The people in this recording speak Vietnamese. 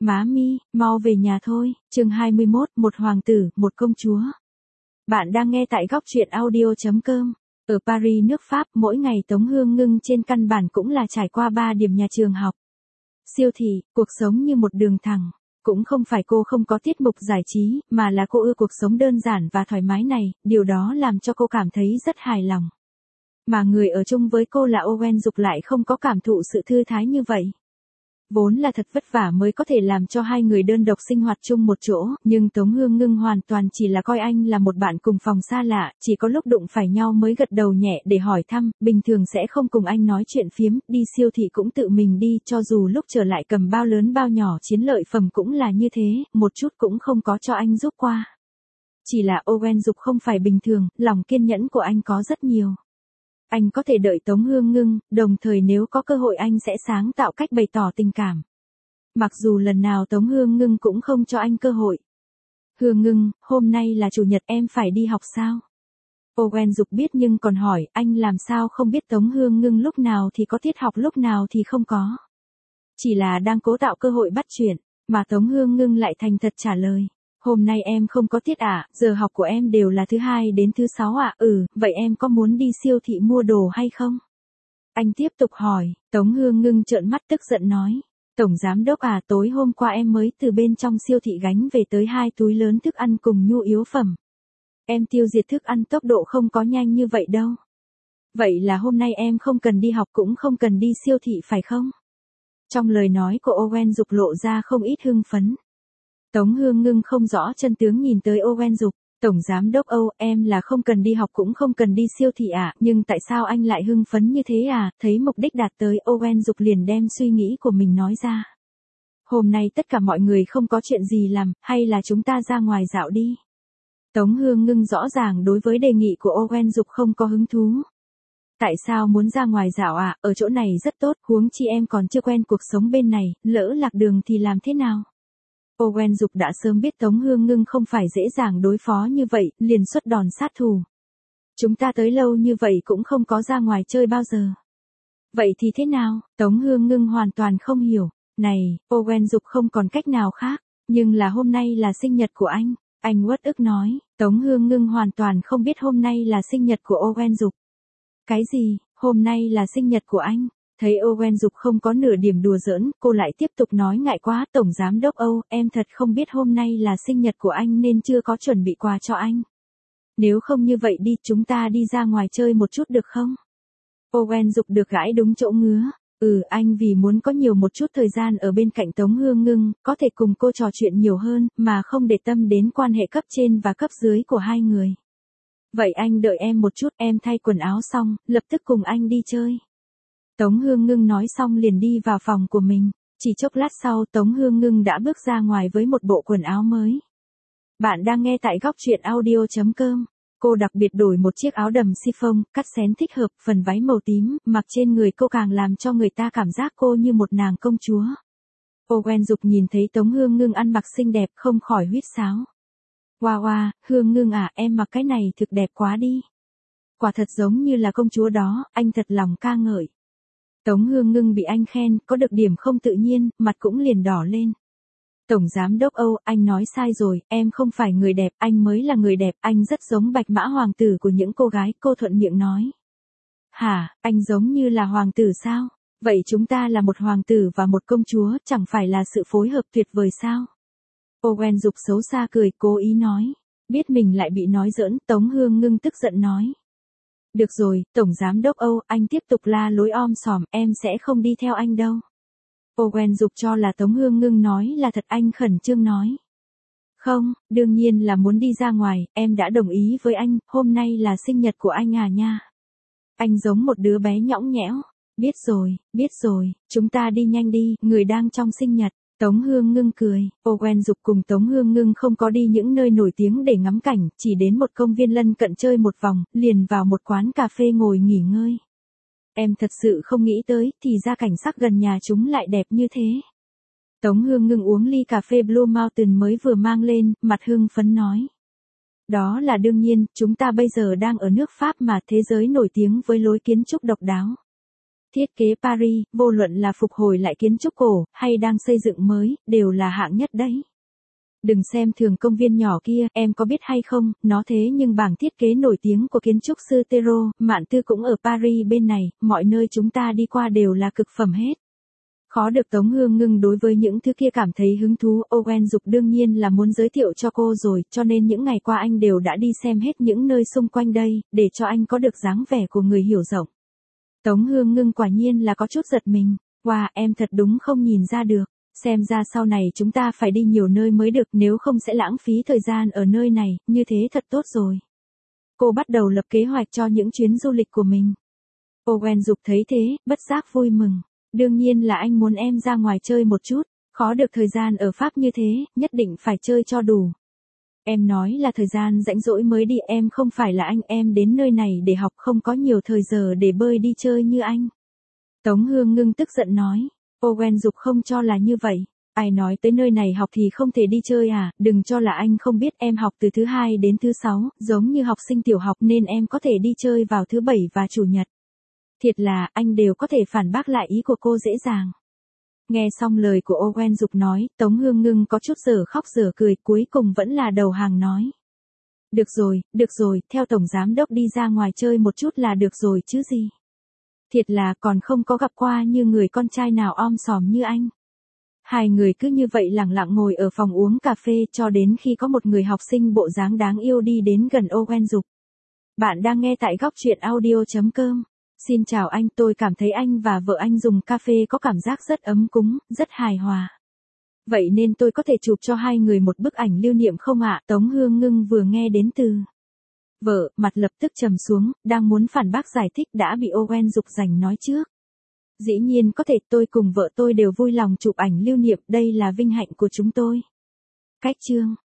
Má mi, mau về nhà thôi. Chương 21, một hoàng tử, một công chúa. Bạn đang nghe tại góc truyện audio.com. Ở Paris nước Pháp, mỗi ngày Tống Hương Ngưng trên căn bản cũng là trải qua 3 điểm nhà trường học. Siêu thị, cuộc sống như một đường thẳng. Cũng không phải cô không có tiết mục giải trí, mà là cô ưa cuộc sống đơn giản và thoải mái này, điều đó làm cho cô cảm thấy rất hài lòng. Mà người ở chung với cô là Owen Dục lại không có cảm thụ sự thư thái như vậy. Vốn là thật vất vả mới có thể làm cho hai người đơn độc sinh hoạt chung một chỗ, nhưng Tống Hương Ngưng hoàn toàn chỉ là coi anh là một bạn cùng phòng xa lạ, chỉ có lúc đụng phải nhau mới gật đầu nhẹ để hỏi thăm, bình thường sẽ không cùng anh nói chuyện phiếm, đi siêu thị cũng tự mình đi, cho dù lúc trở lại cầm bao lớn bao nhỏ chiến lợi phẩm cũng là như thế, một chút cũng không có cho anh giúp qua. Chỉ là Owen Dục không phải bình thường, lòng kiên nhẫn của anh có rất nhiều. Anh có thể đợi Tống Hương Ngưng, đồng thời nếu có cơ hội anh sẽ sáng tạo cách bày tỏ tình cảm. Mặc dù lần nào Tống Hương Ngưng cũng không cho anh cơ hội. Hương Ngưng, hôm nay là chủ nhật em phải đi học sao? Owen Dục biết nhưng còn hỏi, anh làm sao không biết Tống Hương Ngưng lúc nào thì có tiết học lúc nào thì không có. Chỉ là đang cố tạo cơ hội bắt chuyện, mà Tống Hương Ngưng lại thành thật trả lời. Hôm nay em không có tiết ạ, giờ học của em đều là thứ 2 đến thứ 6 ạ, vậy em có muốn đi siêu thị mua đồ hay không? Anh tiếp tục hỏi, Tống Hương Ngưng trợn mắt tức giận nói, Tổng Giám Đốc à, tối hôm qua em mới từ bên trong siêu thị gánh về tới 2 túi lớn thức ăn cùng nhu yếu phẩm. Em tiêu diệt thức ăn tốc độ không có nhanh như vậy đâu. Vậy là hôm nay em không cần đi học cũng không cần đi siêu thị phải không? Trong lời nói của Owen Dục lộ ra không ít hưng phấn. Tống Hương Ngưng không rõ chân tướng nhìn tới Owen Dục, Tổng Giám Đốc Âu, em là không cần đi học cũng không cần đi siêu thị à, nhưng tại sao anh lại hưng phấn như thế à, thấy mục đích đạt tới Owen Dục liền đem suy nghĩ của mình nói ra. Hôm nay tất cả mọi người không có chuyện gì làm, hay là chúng ta ra ngoài dạo đi. Tống Hương Ngưng rõ ràng đối với đề nghị của Owen Dục không có hứng thú. Tại sao muốn ra ngoài dạo à, ở chỗ này rất tốt, huống chi em còn chưa quen cuộc sống bên này, lỡ lạc đường thì làm thế nào? Owen Dục đã sớm biết Tống Hương Ngưng không phải dễ dàng đối phó như vậy, liền xuất đòn sát thủ. Chúng ta tới lâu như vậy cũng không có ra ngoài chơi bao giờ. Vậy thì thế nào? Tống Hương Ngưng hoàn toàn không hiểu. Này, Owen Dục không còn cách nào khác, nhưng là hôm nay là sinh nhật của anh. Anh uất ức nói, Tống Hương Ngưng hoàn toàn không biết hôm nay là sinh nhật của Owen Dục. Cái gì, hôm nay là sinh nhật của anh? Thấy Owen Dục không có nửa điểm đùa giỡn, cô lại tiếp tục nói ngại quá, Tổng Giám Đốc Âu, em thật không biết hôm nay là sinh nhật của anh nên chưa có chuẩn bị quà cho anh. Nếu không như vậy đi, chúng ta đi ra ngoài chơi một chút được không? Owen Dục được gãi đúng chỗ ngứa. Anh vì muốn có nhiều một chút thời gian ở bên cạnh Tống Hương Ngưng, có thể cùng cô trò chuyện nhiều hơn, mà không để tâm đến quan hệ cấp trên và cấp dưới của hai người. Vậy anh đợi em một chút, em thay quần áo xong, lập tức cùng anh đi chơi. Tống Hương Ngưng nói xong liền đi vào phòng của mình. Chỉ chốc lát sau Tống Hương Ngưng đã bước ra ngoài với một bộ quần áo mới. Bạn đang nghe tại góc truyện audio.com. Cô đặc biệt đổi một chiếc áo đầm chiffon, cắt xén thích hợp, phần váy màu tím, mặc trên người cô càng làm cho người ta cảm giác cô như một nàng công chúa. Owen Dục nhìn thấy Tống Hương Ngưng ăn mặc xinh đẹp không khỏi huýt sáo. Wow, Hương Ngưng à, em mặc cái này thực đẹp quá đi. Quả thật giống như là công chúa đó, anh thật lòng ca ngợi. Tống Hương Ngưng bị anh khen, có được điểm không tự nhiên, mặt cũng liền đỏ lên. Tổng Giám Đốc Âu, anh nói sai rồi, em không phải người đẹp, anh mới là người đẹp, anh rất giống bạch mã hoàng tử của những cô gái, cô thuận miệng nói. Hả, anh giống như là hoàng tử sao? Vậy chúng ta là một hoàng tử và một công chúa, chẳng phải là sự phối hợp tuyệt vời sao? Owen Dục xấu xa cười, cố ý nói. Biết mình lại bị nói giỡn, Tống Hương Ngưng tức giận nói. Được rồi, Tổng Giám Đốc Âu, anh tiếp tục la lối om sòm, em sẽ không đi theo anh đâu. Owen Dục cho là Tống Hương Ngưng nói là thật, anh khẩn trương nói. Không, đương nhiên là muốn đi ra ngoài, em đã đồng ý với anh, hôm nay là sinh nhật của anh à nha. Anh giống một đứa bé nhõng nhẽo. Biết rồi, chúng ta đi nhanh đi, người đang trong sinh nhật. Tống Hương Ngưng cười, Owen Dục cùng Tống Hương Ngưng không có đi những nơi nổi tiếng để ngắm cảnh, chỉ đến một công viên lân cận chơi một vòng, liền vào một quán cà phê ngồi nghỉ ngơi. Em thật sự không nghĩ tới, thì ra cảnh sắc gần nhà chúng lại đẹp như thế. Tống Hương Ngưng uống ly cà phê Blue Mountain mới vừa mang lên, mặt hưng phấn nói. Đó là đương nhiên, chúng ta bây giờ đang ở nước Pháp mà, thế giới nổi tiếng với lối kiến trúc độc đáo. Thiết kế Paris, vô luận là phục hồi lại kiến trúc cổ, hay đang xây dựng mới, đều là hạng nhất đấy. Đừng xem thường công viên nhỏ kia, em có biết hay không, nó thế nhưng bảng thiết kế nổi tiếng của kiến trúc sư Tero, Mạn Tư cũng ở Paris bên này, mọi nơi chúng ta đi qua đều là cực phẩm hết. Khó được Tống Hương Ngưng đối với những thứ kia cảm thấy hứng thú, Owen Dục đương nhiên là muốn giới thiệu cho cô rồi, cho nên những ngày qua anh đều đã đi xem hết những nơi xung quanh đây, để cho anh có được dáng vẻ của người hiểu rộng. Tống Hương Ngưng quả nhiên là có chút giật mình, wow, em thật đúng không nhìn ra được, xem ra sau này chúng ta phải đi nhiều nơi mới được, nếu không sẽ lãng phí thời gian ở nơi này, như thế thật tốt rồi. Cô bắt đầu lập kế hoạch cho những chuyến du lịch của mình. Owen Dục thấy thế, bất giác vui mừng. Đương nhiên là anh muốn em ra ngoài chơi một chút, khó được thời gian ở Pháp như thế, nhất định phải chơi cho đủ. Em nói là thời gian rảnh rỗi mới đi, em không phải là anh, em đến nơi này để học, không có nhiều thời giờ để bơi đi chơi như anh. Tống Hương Ngưng tức giận nói, Owen Dục không cho là như vậy. Ai nói tới nơi này học thì không thể đi chơi à, đừng cho là anh không biết, em học từ thứ 2 đến thứ 6, giống như học sinh tiểu học nên em có thể đi chơi vào thứ 7 và chủ nhật. Thiệt là, anh đều có thể phản bác lại ý của cô dễ dàng. Nghe xong lời của Owen Dục nói, Tống Hương Ngưng có chút dở khóc dở cười, cuối cùng vẫn là đầu hàng nói. Được rồi, theo Tổng Giám Đốc đi ra ngoài chơi một chút là được rồi chứ gì. Thiệt là còn không có gặp qua như người con trai nào om sòm như anh. Hai người cứ như vậy lặng lặng ngồi ở phòng uống cà phê cho đến khi có một người học sinh bộ dáng đáng yêu đi đến gần Owen Dục. Bạn đang nghe tại góc truyện audio.com. Xin chào anh, tôi cảm thấy anh và vợ anh dùng cà phê có cảm giác rất ấm cúng, rất hài hòa. Vậy nên tôi có thể chụp cho hai người một bức ảnh lưu niệm không ạ? Tống Hương Ngưng vừa nghe đến từ vợ, mặt lập tức trầm xuống, đang muốn phản bác giải thích đã bị Owen Dục giành nói trước. Dĩ nhiên có thể, tôi cùng vợ tôi đều vui lòng chụp ảnh lưu niệm, đây là vinh hạnh của chúng tôi. Cách chương